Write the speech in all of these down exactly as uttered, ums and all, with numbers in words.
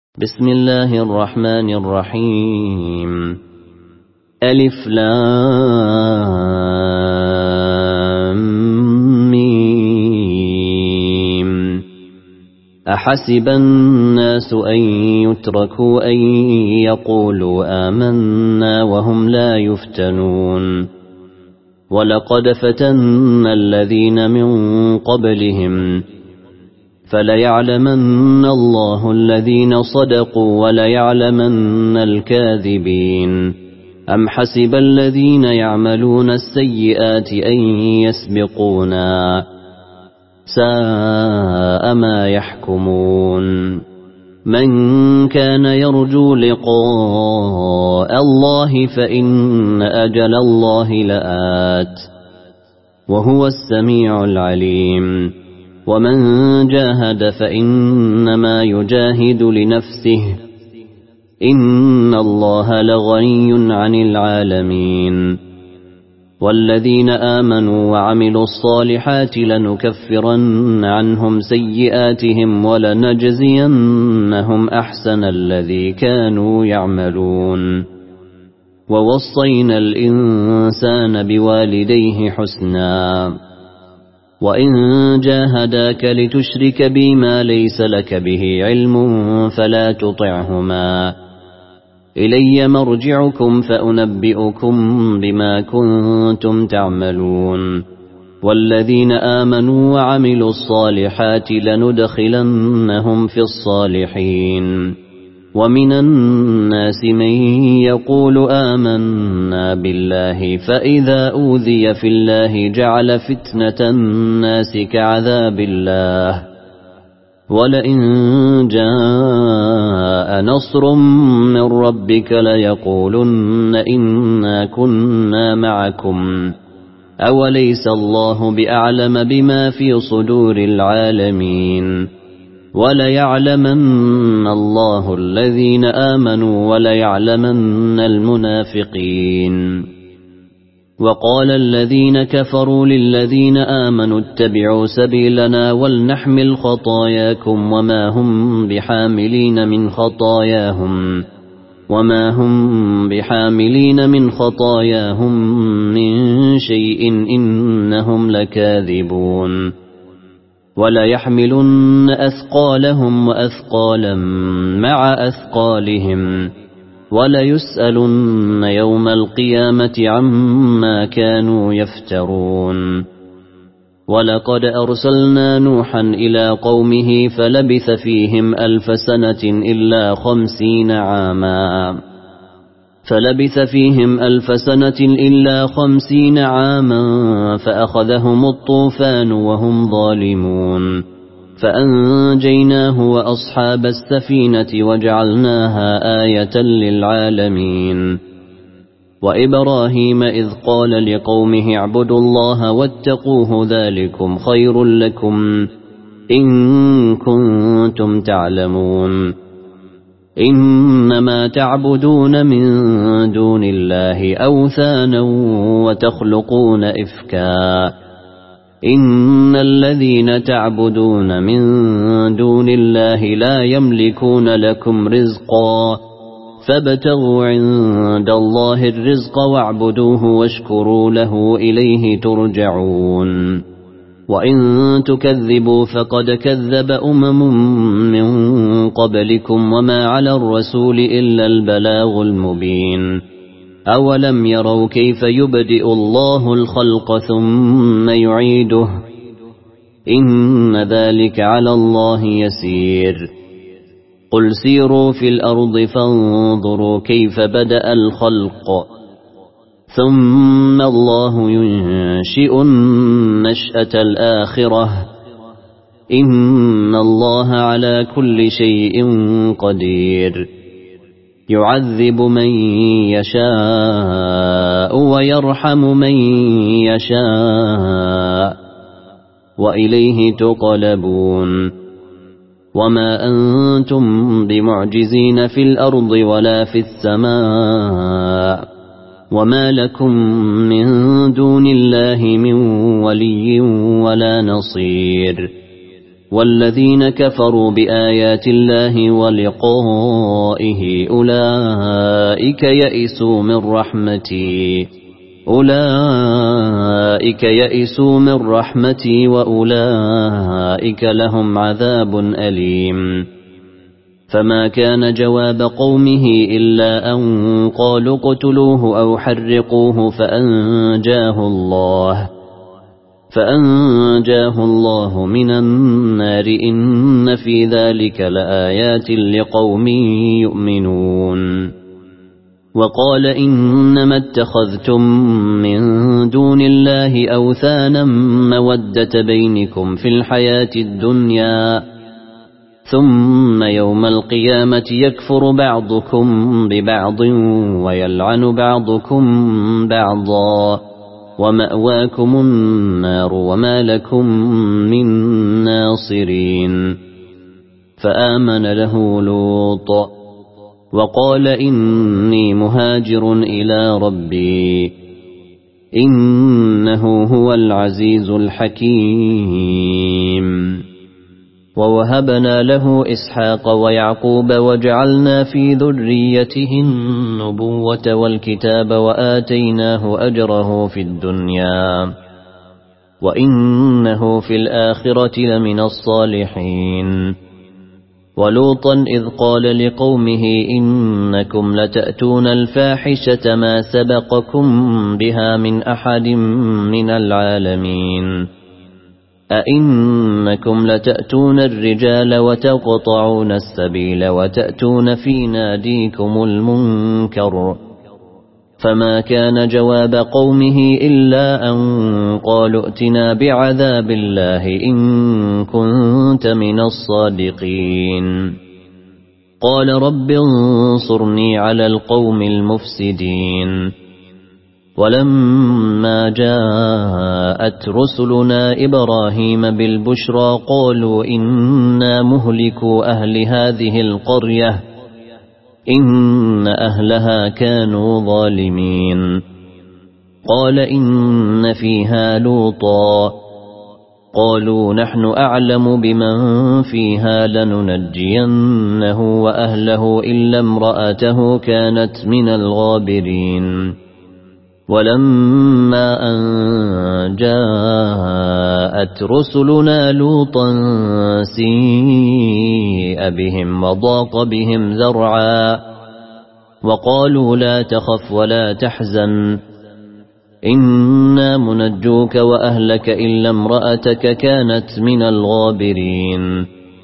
بسم الله الرحمن الرحيم. ألف لام ميم. أحسب الناس أن يتركوا أن يقولوا آمنا وهم لا يفتنون. ولقد فتنا الذين من قبلهم فليعلمن الله الذين صدقوا وليعلمن الكاذبين. أم حسب الذين يعملون السيئات أن يسبقونا ساء ما يحكمون. من كان يرجو لقاء الله فإن أجل الله لآت وهو السميع العليم. ومن جاهد فإنما يجاهد لنفسه إن الله لغني عن العالمين. والذين آمنوا وعملوا الصالحات لنكفرن عنهم سيئاتهم ولنجزينهم أحسن الذي كانوا يعملون. ووصينا الإنسان بوالديه حسنا وإن جاهداك لتشرك بي ما ليس لك به علم فلا تطعهما. إلي مرجعكم فأنبئكم بما كنتم تعملون. والذين آمنوا وعملوا الصالحات لندخلنهم في الصالحين. ومن الناس من يقول آمنا بالله فإذا أوذي في الله جعل فتنة الناس كعذاب الله. ولئن جاء نصر من ربك ليقولن إنا كنا معكم أوليس الله بأعلم بما في صدور العالمين. وليعلمن الله الذين آمنوا وليعلمن المنافقين. وقال الذين كفروا للذين آمنوا اتبعوا سبيلنا ولنحمل خطاياكم وما هم بحاملين من خطاياهم وما هم بحاملين من خطاياهم من شيء إنهم لكاذبون. وليحملن أثقالهم وأثقالا مع أثقالهم وليسألن يوم القيامة عما كانوا يفترون. ولقد أرسلنا نوحا إلى قومه فلبث فيهم ألف سنة إلا خمسين عاما فلبث فيهم ألف سنة إلا خمسين عاما فأخذهم الطوفان وهم ظالمون. فأنجيناه وأصحاب السفينة وجعلناها آية للعالمين. وإبراهيم إذ قال لقومه اعبدوا الله واتقوه ذلكم خير لكم إن كنتم تعلمون. إنما تعبدون من دون الله أوثانا وتخلقون إفكا إن الذين تعبدون من دون الله لا يملكون لكم رزقا فابتغوا عند الله الرزق واعبدوه واشكروا له إليه ترجعون. وإن تكذبوا فقد كذب أمم من قبلكم وما على الرسول إلا البلاغ المبين. أولم يروا كيف يبدئ الله الخلق ثم يعيده إن ذلك على الله يسير. قل سيروا في الأرض فانظروا كيف بدأ الخلق ثم الله ينشئ النشأة الآخرة إن الله على كل شيء قدير. يعذب من يشاء ويرحم من يشاء وإليه تقلبون. وما أنتم بمعجزين في الأرض ولا في السماء وما لكم من دون الله من ولي ولا نصير. والذين كفروا بآيات الله ولقائه أولئك يئسوا من رحمتي أولئك يئسوا من رحمتي وأولئك لهم عذاب أليم. فما كان جواب قومه إلا أن قالوا اقتلوه أو حرقوه فأنجاه الله فأنجاه الله من النار إن في ذلك لآيات لقوم يؤمنون. وقال إنما اتخذتم من دون الله أوثانا مودة بينكم في الحياة الدنيا ثم يوم القيامة يكفر بعضكم ببعض ويلعن بعضكم بعضا ومأواكم النار وما لكم من ناصرين. فآمن له لوط وقال إني مهاجر إلى ربي إنه هو العزيز الحكيم. ووهبنا له إسحاق ويعقوب وجعلنا في ذريته النبوة والكتاب وآتيناه أجره في الدنيا وإنه في الآخرة لمن الصالحين. ولوطا إذ قال لقومه إنكم لتأتون الفاحشة ما سبقكم بها من أحد من العالمين أئنكم لتأتون الرجال وتقطعون السبيل وتأتون في ناديكم المنكر. فما كان جواب قومه إلا أن قالوا ائتنا بعذاب الله إن كنت من الصادقين. قال رب انصرني على القوم المفسدين. ولما جاءت رسلنا إبراهيم بالبشرى قالوا إنا مهلكوا أهل هذه القرية إن أهلها كانوا ظالمين. قال إن فيها لوطا قالوا نحن أعلم بمن فيها لننجينه وأهله إلا امرأته كانت من الغابرين. ولما أن جاءت رسلنا لوطا سيء بهم وضاق بهم ذرعا وقالوا لا تخف ولا تحزن إنا منجوك وأهلك إلا امرأتك كانت من الغابرين.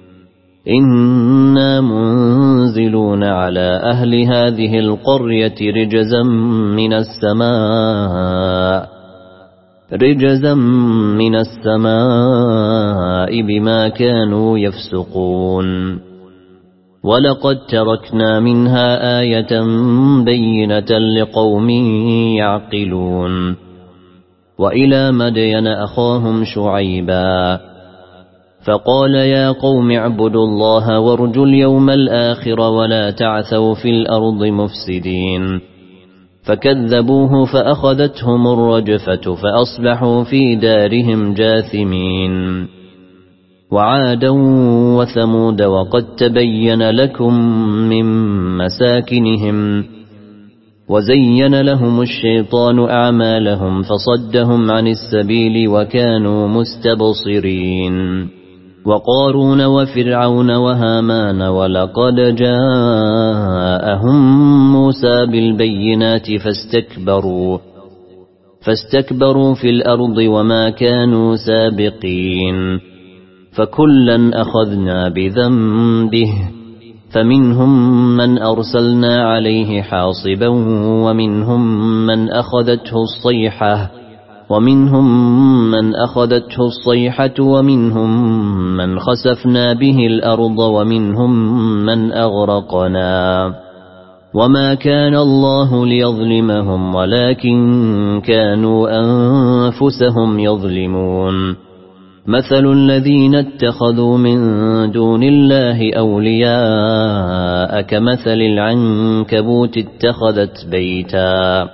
إنا منزلون على أهل هذه القرية رجزا من السماء رجزا من السماء بما كانوا يفسقون. ولقد تركنا منها آية بينة لقوم يعقلون. وإلى مدين أخاهم شعيبا فقال يا قوم اعبدوا الله وارجوا اليوم الآخر ولا تعثوا في الأرض مفسدين. فكذبوه فأخذتهم الرجفة فأصبحوا في دارهم جاثمين. وعادا وثمود وقد تبين لكم من مساكنهم وزين لهم الشيطان أعمالهم فصدهم عن السبيل وكانوا مستبصرين. وقارون وفرعون وهامان ولقد جاءهم موسى بالبينات فاستكبروا فاستكبروا في الأرض وما كانوا سابقين. فكلا أخذنا بذنبه فمنهم من أرسلنا عليه حاصبا ومنهم من أخذته الصيحة ومنهم من أخذته الصيحة ومنهم من خسفنا به الأرض ومنهم من أغرقنا. وما كان الله ليظلمهم ولكن كانوا أنفسهم يظلمون. مثل الذين اتخذوا من دون الله أولياء كمثل العنكبوت اتخذت بيتا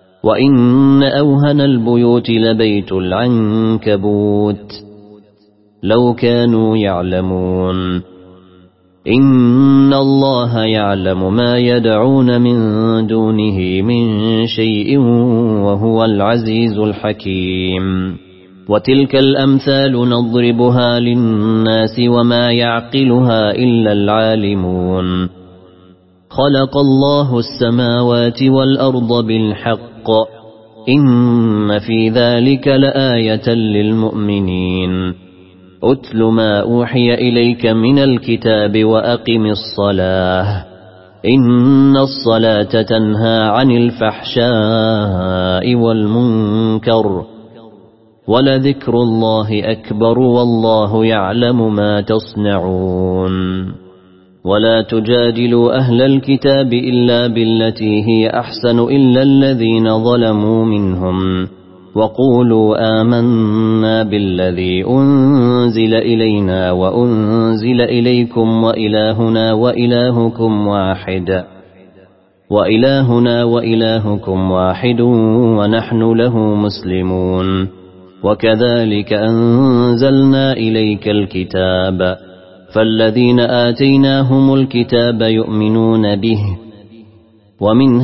وإن أوهن البيوت لبيت العنكبوت لو كانوا يعلمون. إن الله يعلم ما يدعون من دونه من شيء وهو العزيز الحكيم. وتلك الأمثال نضربها للناس وما يعقلها إلا العالمون. خلق الله السماوات والأرض بالحق إن في ذلك لآية للمؤمنين. أتل ما أوحي إليك من الكتاب وأقم الصلاة إن الصلاة تنهى عن الفحشاء والمنكر ولذكر الله أكبر والله يعلم ما تصنعون. ولا تجادلوا أهل الكتاب إلا بالتي هي أحسن إلا الذين ظلموا منهم وقولوا آمنا بالذي أنزل إلينا وأنزل إليكم وإلهنا وإلهكم واحد وإلهنا وإلهكم واحد ونحن له مسلمون. وكذلك أنزلنا إليك الكتاب فالذين آتيناهم الكتاب يؤمنون به ومن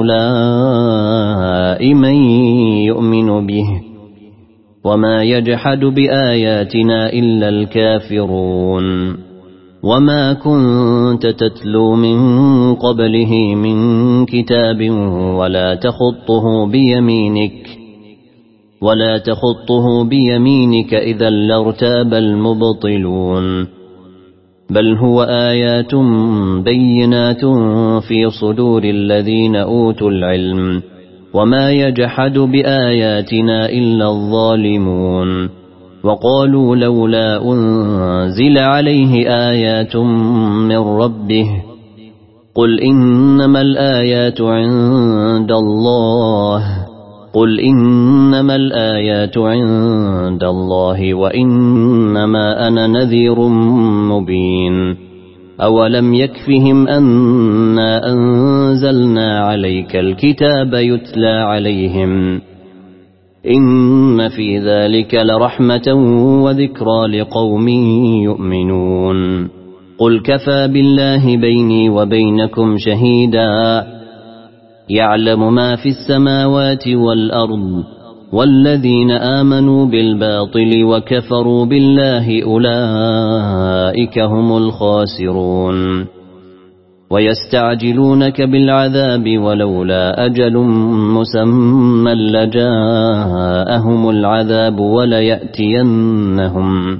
هؤلاء من يؤمن به وما يجحد بآياتنا إلا الكافرون. وما كنت تتلو من قبله من كتاب ولا تخطه بيمينك ولا تخطه بيمينك إذا لارتاب المبطلون. بل هو آيات بينات في صدور الذين أوتوا العلم وما يجحد بآياتنا إلا الظالمون. وقالوا لولا أنزل عليه آيات من ربه قل إنما الآيات عند الله قل إنما الآيات عند الله وإنما أنا نذير مبين. أولم يكفهم أنا أنزلنا عليك الكتاب يتلى عليهم إن في ذلك لرحمة وذكرى لقوم يؤمنون. قل كفى بالله بيني وبينكم شهيدا يعلم ما في السماوات والأرض والذين آمنوا بالباطل وكفروا بالله أولئك هم الخاسرون. ويستعجلونك بالعذاب ولولا أجل مسمى لجاءهم العذاب وليأتينهم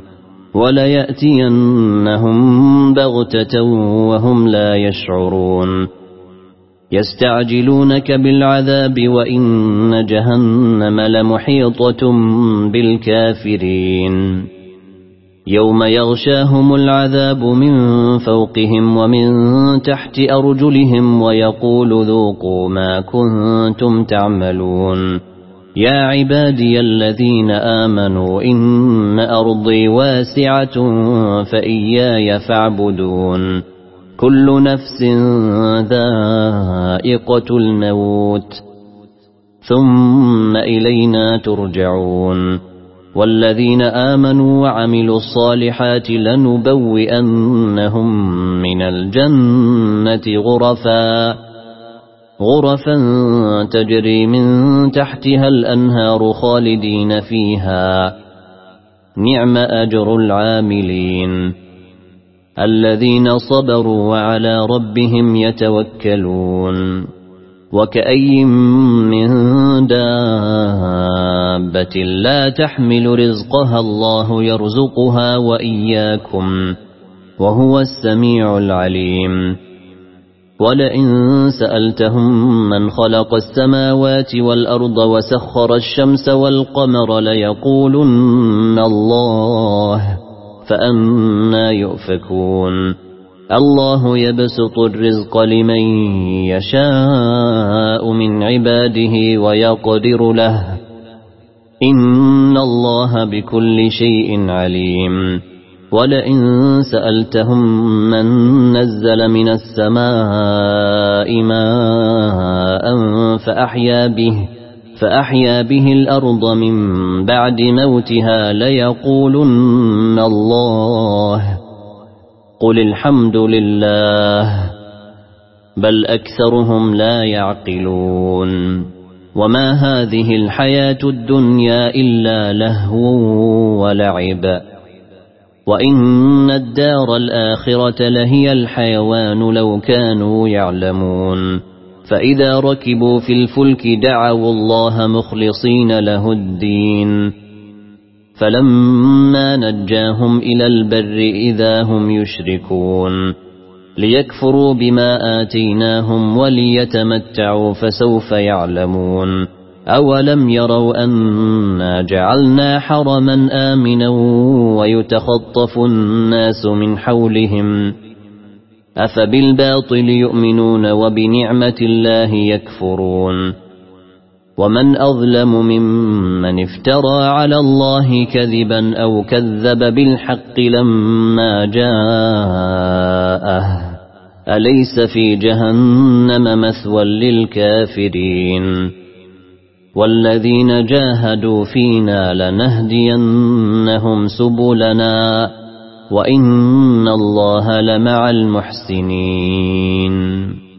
وليأتينهم بغتة وهم لا يشعرون. يستعجلونك بالعذاب وإن جهنم لمحيطة بالكافرين. يوم يغشاهم العذاب من فوقهم ومن تحت أرجلهم ويقول ذوقوا ما كنتم تعملون. يا عبادي الذين آمنوا إن أرضي واسعة فإياي فاعبدون. كل نفس ذائقة الموت ثم إلينا ترجعون. والذين آمنوا وعملوا الصالحات لنبوئنهم من الجنة غرفا غرفا تجري من تحتها الأنهار خالدين فيها نعم أجر العاملين الذين صبروا وعلى ربهم يتوكلون. وكأي من دابة لا تحمل رزقها الله يرزقها وإياكم وهو السميع العليم. ولئن سألتهم من خلق السماوات والأرض وسخر الشمس والقمر ليقولن الله فأنى يؤفكون. الله يبسط الرزق لمن يشاء من عباده ويقدر له إن الله بكل شيء عليم. ولئن سألتهم من نزل من السماء ماء فأحيا به فأحيا به الأرض من بعد موتها ليقولن الله قل الحمد لله بل أكثرهم لا يعقلون وما هذه الحياة الدنيا إلا لهو ولعب وإن الدار الآخرة لهي الحيوان لو كانوا يعلمون فإذا ركبوا في الفلك دعوا الله مخلصين له الدين فلما نجاهم إلى البر إذا هم يشركون ليكفروا بما آتيناهم وليتمتعوا فسوف يعلمون أولم يروا أنا جعلنا حرما آمنا ويتخطف الناس من حولهم أفبالباطل يؤمنون وبنعمة الله يكفرون ومن أظلم ممن افترى على الله كذبا أو كذب بالحق لما جاءه أليس في جهنم مثوى للكافرين والذين جاهدوا فينا لنهدينهم سبلنا وإن الله لمع المحسنين